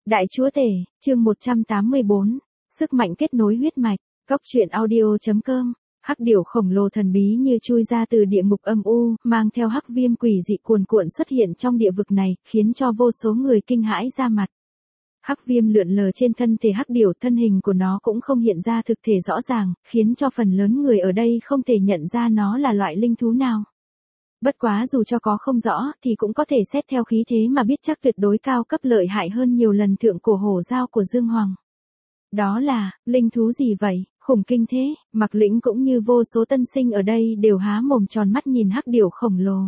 Đại Chúa Tể, chương 184, sức mạnh kết nối huyết mạch, góc truyện audio.com, hắc điểu khổng lồ thần bí như chui ra từ địa ngục âm u, mang theo hắc viêm quỷ dị cuồn cuộn xuất hiện trong địa vực này, khiến cho vô số người kinh hãi ra mặt. Hắc viêm lượn lờ trên thân thể hắc điểu, thân hình của nó cũng không hiện ra thực thể rõ ràng, khiến cho phần lớn người ở đây không thể nhận ra nó là loại linh thú nào. Bất quá dù cho có không rõ thì cũng có thể xét theo khí thế mà biết chắc tuyệt đối cao cấp lợi hại hơn nhiều lần thượng cổ hổ dao của Dương Hoàng. Đó là, linh thú gì vậy, khủng kinh thế, Mạc Lĩnh cũng như vô số tân sinh ở đây đều há mồm tròn mắt nhìn hắc điểu khổng lồ.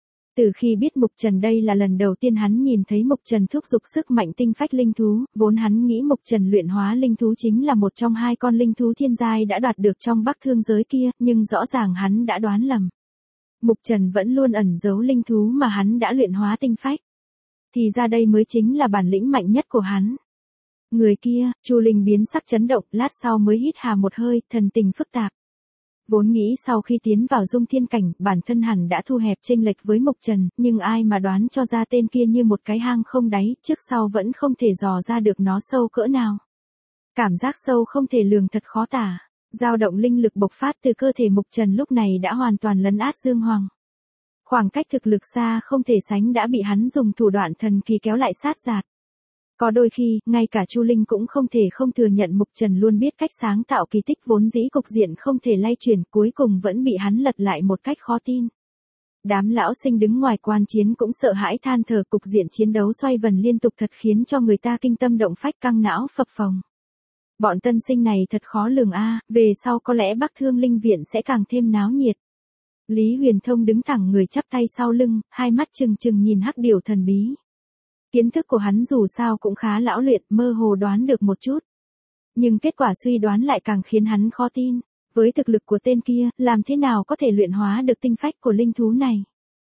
Từ khi biết Mục Trần đây là lần đầu tiên hắn nhìn thấy Mục Trần thúc giục sức mạnh tinh phách linh thú, vốn hắn nghĩ Mục Trần luyện hóa linh thú chính là một trong hai con linh thú thiên giai đã đoạt được trong Bắc Thương giới kia, nhưng rõ ràng hắn đã đoán lầm. Mục Trần vẫn luôn ẩn giấu linh thú mà hắn đã luyện hóa tinh phách. Thì ra đây mới chính là bản lĩnh mạnh nhất của hắn. Người kia, Chu Linh biến sắc chấn động, lát sau mới hít hà một hơi, thần tình phức tạp. Vốn nghĩ sau khi tiến vào dung thiên cảnh, bản thân hẳn đã thu hẹp chênh lệch với Mục Trần, nhưng ai mà đoán cho ra tên kia như một cái hang không đáy, trước sau vẫn không thể dò ra được nó sâu cỡ nào. Cảm giác sâu không thể lường thật khó tả. Dao động linh lực bộc phát từ cơ thể Mục Trần lúc này đã hoàn toàn lấn át Dương Hoàng. Khoảng cách thực lực xa không thể sánh đã bị hắn dùng thủ đoạn thần kỳ kéo lại sát giạt. Có đôi khi, ngay cả Chu Linh cũng không thể không thừa nhận Mục Trần luôn biết cách sáng tạo kỳ tích vốn dĩ cục diện không thể lay chuyển, cuối cùng vẫn bị hắn lật lại một cách khó tin. Đám lão sinh đứng ngoài quan chiến cũng sợ hãi than thở, cục diện chiến đấu xoay vần liên tục thật khiến cho người ta kinh tâm động phách, căng não phập phồng. Bọn tân sinh này thật khó lường a, về sau có lẽ Bắc Thương Linh Viện sẽ càng thêm náo nhiệt. Lý Huyền Thông đứng thẳng người chắp tay sau lưng, hai mắt trừng trừng nhìn hắc điểu thần bí. Kiến thức của hắn dù sao cũng khá lão luyện, mơ hồ đoán được một chút. Nhưng kết quả suy đoán lại càng khiến hắn khó tin. Với thực lực của tên kia, làm thế nào có thể luyện hóa được tinh phách của linh thú này?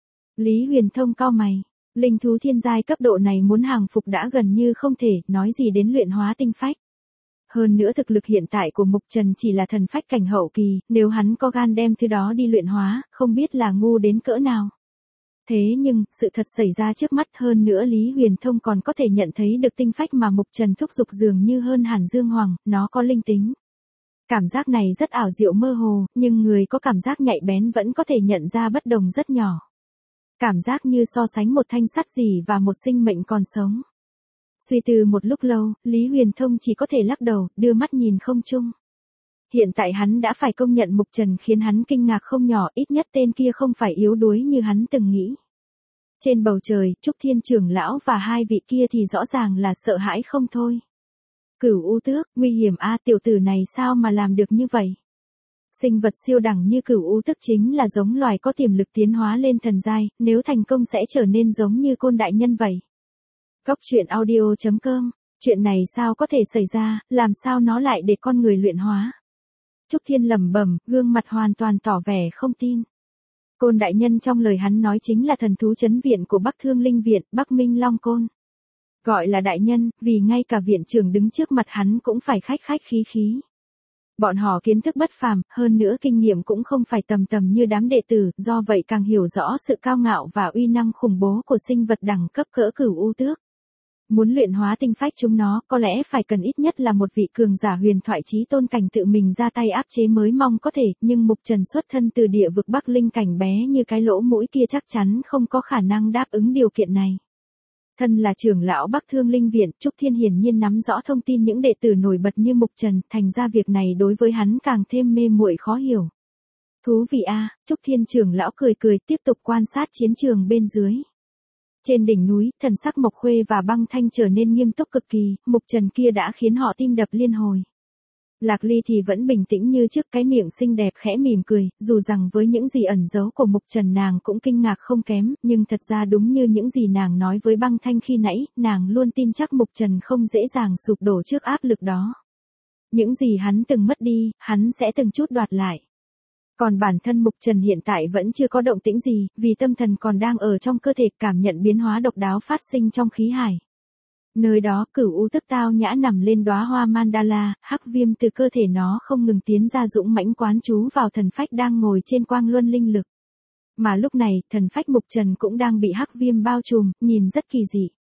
Lý Huyền Thông cau mày. Linh thú thiên giai cấp độ này muốn hàng phục đã gần như không thể, nói gì đến luyện hóa tinh phách. Hơn nữa thực lực hiện tại của Mục Trần chỉ là thần phách cảnh hậu kỳ, nếu hắn có gan đem thứ đó đi luyện hóa, không biết là ngu đến cỡ nào. Thế nhưng, sự thật xảy ra trước mắt, hơn nữa Lý Huyền Thông còn có thể nhận thấy được tinh phách mà Mục Trần thúc giục dường như hơn hẳn Dương Hoàng, nó có linh tính. Cảm giác này rất ảo diệu mơ hồ, nhưng người có cảm giác nhạy bén vẫn có thể nhận ra bất đồng rất nhỏ. Cảm giác như so sánh một thanh sắt dỉ và một sinh mệnh còn sống. Suy tư một lúc lâu, Lý Huyền Thông chỉ có thể lắc đầu, đưa mắt nhìn không trung. Hiện tại hắn đã phải công nhận Mục Trần khiến hắn kinh ngạc không nhỏ, ít nhất tên kia không phải yếu đuối như hắn từng nghĩ. Trên bầu trời, Trúc Thiên trưởng lão và hai vị kia thì rõ ràng là sợ hãi không thôi. Cửu U Tước, nguy hiểm a, tiểu tử này sao mà làm được như vậy? Sinh vật siêu đẳng như Cửu U Tước chính là giống loài có tiềm lực tiến hóa lên thần giai, nếu thành công sẽ trở nên giống như Côn đại nhân vậy. Góc truyện audio.com, chuyện này sao có thể xảy ra, làm sao nó lại để con người luyện hóa? Trúc Thiên lẩm bẩm, gương mặt hoàn toàn tỏ vẻ không tin. Côn đại nhân trong lời hắn nói chính là thần thú trấn viện của Bắc Thương Linh Viện, Bắc Minh Long Côn. Gọi là đại nhân, vì ngay cả viện trưởng đứng trước mặt hắn cũng phải khách khí. Bọn họ kiến thức bất phàm, hơn nữa kinh nghiệm cũng không phải tầm như đám đệ tử, do vậy càng hiểu rõ sự cao ngạo và uy năng khủng bố của sinh vật đẳng cấp cỡ Cửu U Tước. Muốn luyện hóa tinh phách chúng nó, có lẽ phải cần ít nhất là một vị cường giả huyền thoại chí tôn cảnh tự mình ra tay áp chế mới mong có thể, nhưng Mục Trần xuất thân từ địa vực Bắc Linh cảnh bé như cái lỗ mũi kia chắc chắn không có khả năng đáp ứng điều kiện này. Thân là trưởng lão Bắc Thương Linh Viện, Trúc Thiên hiển nhiên nắm rõ thông tin những đệ tử nổi bật như Mục Trần, thành ra việc này đối với hắn càng thêm mê muội khó hiểu. Thú vị a, Trúc Thiên trưởng lão cười tiếp tục quan sát chiến trường bên dưới. Trên đỉnh núi, thần sắc Mộc Khuê và Băng Thanh trở nên nghiêm túc cực kỳ, Mục Trần kia đã khiến họ tim đập liên hồi. Lạc Ly thì vẫn bình tĩnh như trước, cái miệng xinh đẹp khẽ mỉm cười, dù rằng với những gì ẩn giấu của Mục Trần nàng cũng kinh ngạc không kém, nhưng thật ra đúng như những gì nàng nói với Băng Thanh khi nãy, nàng luôn tin chắc Mục Trần không dễ dàng sụp đổ trước áp lực đó. Những gì hắn từng mất đi, hắn sẽ từng chút đoạt lại. Còn bản thân Mục Trần hiện tại vẫn chưa có động tĩnh gì, vì tâm thần còn đang ở trong cơ thể, cảm nhận biến hóa độc đáo phát sinh trong khí hải. Nơi đó, Cửu U Tước tao nhã nằm lên đóa hoa mandala, hắc viêm từ cơ thể nó không ngừng tiến ra dũng mãnh quán chú vào thần phách đang ngồi trên quang luân linh lực. Mà lúc này, thần phách Mục Trần cũng đang bị hắc viêm bao trùm, nhìn rất kỳ dị.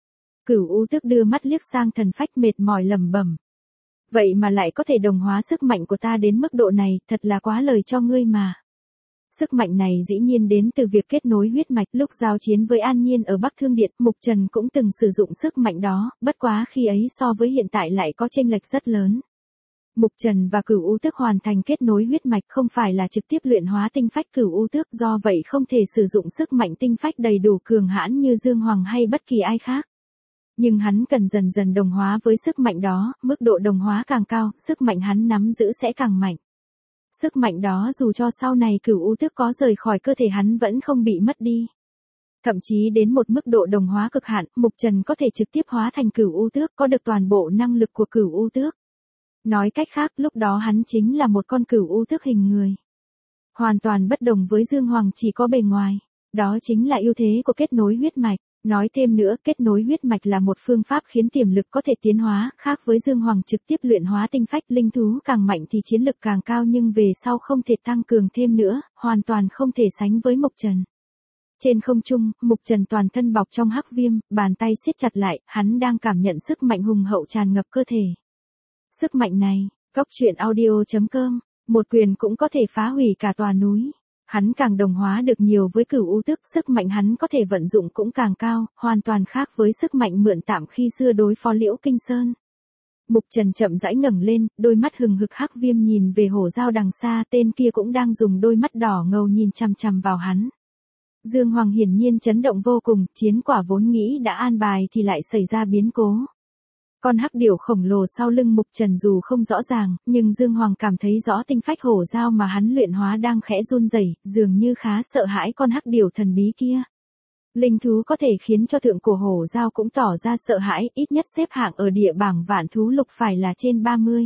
Cửu U Tước đưa mắt liếc sang thần phách mệt mỏi lẩm bẩm. Vậy mà lại có thể đồng hóa sức mạnh của ta đến mức độ này, thật là quá lời cho ngươi mà. Sức mạnh này dĩ nhiên đến từ việc kết nối huyết mạch. Lúc giao chiến với An Nhiên ở Bắc Thương Điện, Mục Trần cũng từng sử dụng sức mạnh đó, bất quá khi ấy so với hiện tại lại có chênh lệch rất lớn. Mục Trần và Cửu U Tước hoàn thành kết nối huyết mạch không phải là trực tiếp luyện hóa tinh phách Cửu U Tước, do vậy không thể sử dụng sức mạnh tinh phách đầy đủ cường hãn như Dương Hoàng hay bất kỳ ai khác. Nhưng hắn cần dần dần đồng hóa với sức mạnh đó, mức độ đồng hóa càng cao, sức mạnh hắn nắm giữ sẽ càng mạnh. Sức mạnh đó dù cho sau này Cửu U Tước có rời khỏi cơ thể hắn vẫn không bị mất đi. Thậm chí đến một mức độ đồng hóa cực hạn, Mục Trần có thể trực tiếp hóa thành Cửu U Tước, có được toàn bộ năng lực của Cửu U Tước. Nói cách khác, lúc đó hắn chính là một con Cửu U Tước hình người. Hoàn toàn bất đồng với Dương Hoàng chỉ có bề ngoài. Đó chính là ưu thế của kết nối huyết mạch. Nói thêm nữa, kết nối huyết mạch là một phương pháp khiến tiềm lực có thể tiến hóa, khác với Dương Hoàng trực tiếp luyện hóa tinh phách. Linh thú càng mạnh thì chiến lực càng cao, nhưng về sau không thể tăng cường thêm nữa, hoàn toàn không thể sánh với Mục Trần. Trên không trung, Mục Trần toàn thân bọc trong hắc viêm, bàn tay siết chặt lại, hắn đang cảm nhận sức mạnh hùng hậu tràn ngập cơ thể. Sức mạnh này, Góc Truyện Audio.com, một quyền cũng có thể phá hủy cả tòa núi. Hắn càng đồng hóa được nhiều với Cửu U Tước, sức mạnh hắn có thể vận dụng cũng càng cao, hoàn toàn khác với sức mạnh mượn tạm khi xưa đối phó Liễu Kinh Sơn. Mục Trần chậm rãi ngẩng lên, đôi mắt hừng hực hắc viêm nhìn về Hổ Dao đằng xa, tên kia cũng đang dùng đôi mắt đỏ ngầu nhìn chằm chằm vào hắn. Dương Hoàng hiển nhiên chấn động vô cùng, chiến quả vốn nghĩ đã an bài thì lại xảy ra biến cố. Con hắc điểu khổng lồ sau lưng Mục Trần dù không rõ ràng, nhưng Dương Hoàng cảm thấy rõ tinh phách hổ dao mà hắn luyện hóa đang khẽ run rẩy, dường như khá sợ hãi con hắc điểu thần bí kia. Linh thú có thể khiến cho thượng cổ hổ dao cũng tỏ ra sợ hãi, ít nhất xếp hạng ở địa bảng vạn thú lục phải là trên 30.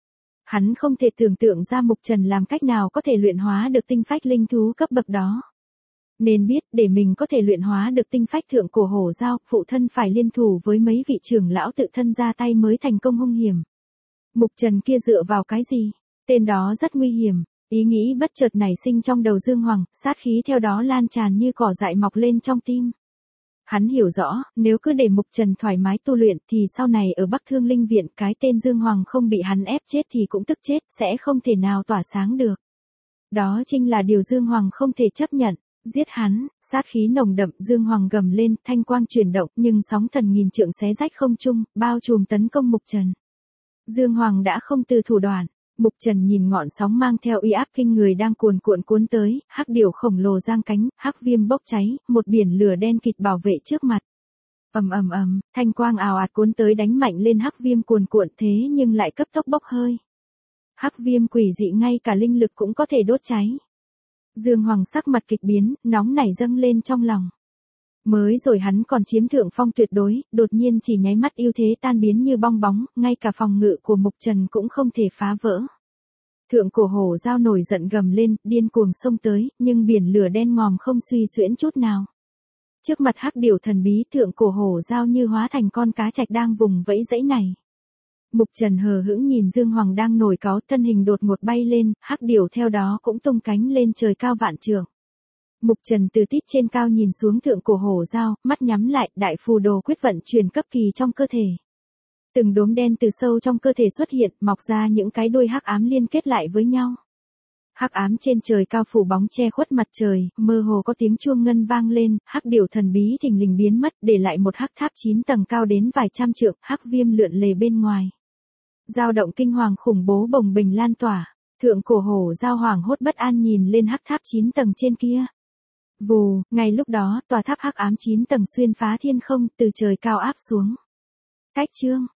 Hắn không thể tưởng tượng ra Mục Trần làm cách nào có thể luyện hóa được tinh phách linh thú cấp bậc đó. Nên biết, để mình có thể luyện hóa được tinh phách thượng cổ hổ dao, phụ thân phải liên thủ với mấy vị trưởng lão tự thân ra tay mới thành công hung hiểm. Mục Trần kia dựa vào cái gì? Tên đó rất nguy hiểm. Ý nghĩ bất chợt nảy sinh trong đầu Dương Hoàng, sát khí theo đó lan tràn như cỏ dại mọc lên trong tim. Hắn hiểu rõ, nếu cứ để Mục Trần thoải mái tu luyện thì sau này ở Bắc Thương Linh Viện cái tên Dương Hoàng không bị hắn ép chết thì cũng tức chết, sẽ không thể nào tỏa sáng được. Đó chính là điều Dương Hoàng không thể chấp nhận. Giết hắn, sát khí nồng đậm, Dương Hoàng gầm lên, thanh quang chuyển động, nhưng sóng thần nghìn trượng xé rách không trung, bao trùm tấn công Mục Trần. Dương Hoàng đã không từ thủ đoạn. Mục Trần nhìn ngọn sóng mang theo uy áp kinh người đang cuồn cuộn cuốn tới, hắc điểu khổng lồ giang cánh, hắc viêm bốc cháy, một biển lửa đen kịt bảo vệ trước mặt. Ầm ầm ầm, thanh quang ào ạt cuốn tới đánh mạnh lên hắc viêm cuồn cuộn, thế nhưng lại cấp tốc bốc hơi. Hắc viêm quỷ dị ngay cả linh lực cũng có thể đốt cháy. Dương Hoàng sắc mặt kịch biến, nóng nảy dâng lên trong lòng. Mới rồi hắn còn chiếm thượng phong tuyệt đối, đột nhiên chỉ nháy mắt ưu thế tan biến như bong bóng, ngay cả phòng ngự của Mục Trần cũng không thể phá vỡ. Thượng cổ hổ dao nổi giận gầm lên, điên cuồng xông tới, nhưng biển lửa đen ngòm không suy xuyễn chút nào. Trước mặt hắc điểu thần bí, thượng cổ hổ dao như hóa thành con cá trạch đang vùng vẫy dãy này. Mục Trần hờ hững nhìn Dương Hoàng đang nổi cáu, thân hình đột ngột bay lên, hắc điểu theo đó cũng tung cánh lên trời cao vạn trượng. Mục Trần từ tít trên cao nhìn xuống thượng cổ hổ dao, mắt nhắm lại, đại phù đồ quyết vận chuyển cấp kỳ trong cơ thể. Từng đốm đen từ sâu trong cơ thể xuất hiện, mọc ra những cái đuôi hắc ám liên kết lại với nhau. Hắc ám trên trời cao phủ bóng che khuất mặt trời, mơ hồ có tiếng chuông ngân vang lên, hắc điểu thần bí thình lình biến mất, để lại một hắc tháp 9 tầng cao đến vài trăm trượng, hắc viêm lượn lề bên ngoài. Dao động kinh hoàng khủng bố bồng bềnh lan tỏa, thượng cổ hổ dao hoàng hốt bất an nhìn lên hắc tháp 9 tầng trên kia. Vù, ngay lúc đó, tòa tháp hắc ám 9 tầng xuyên phá thiên không, từ trời cao áp xuống. Cách chương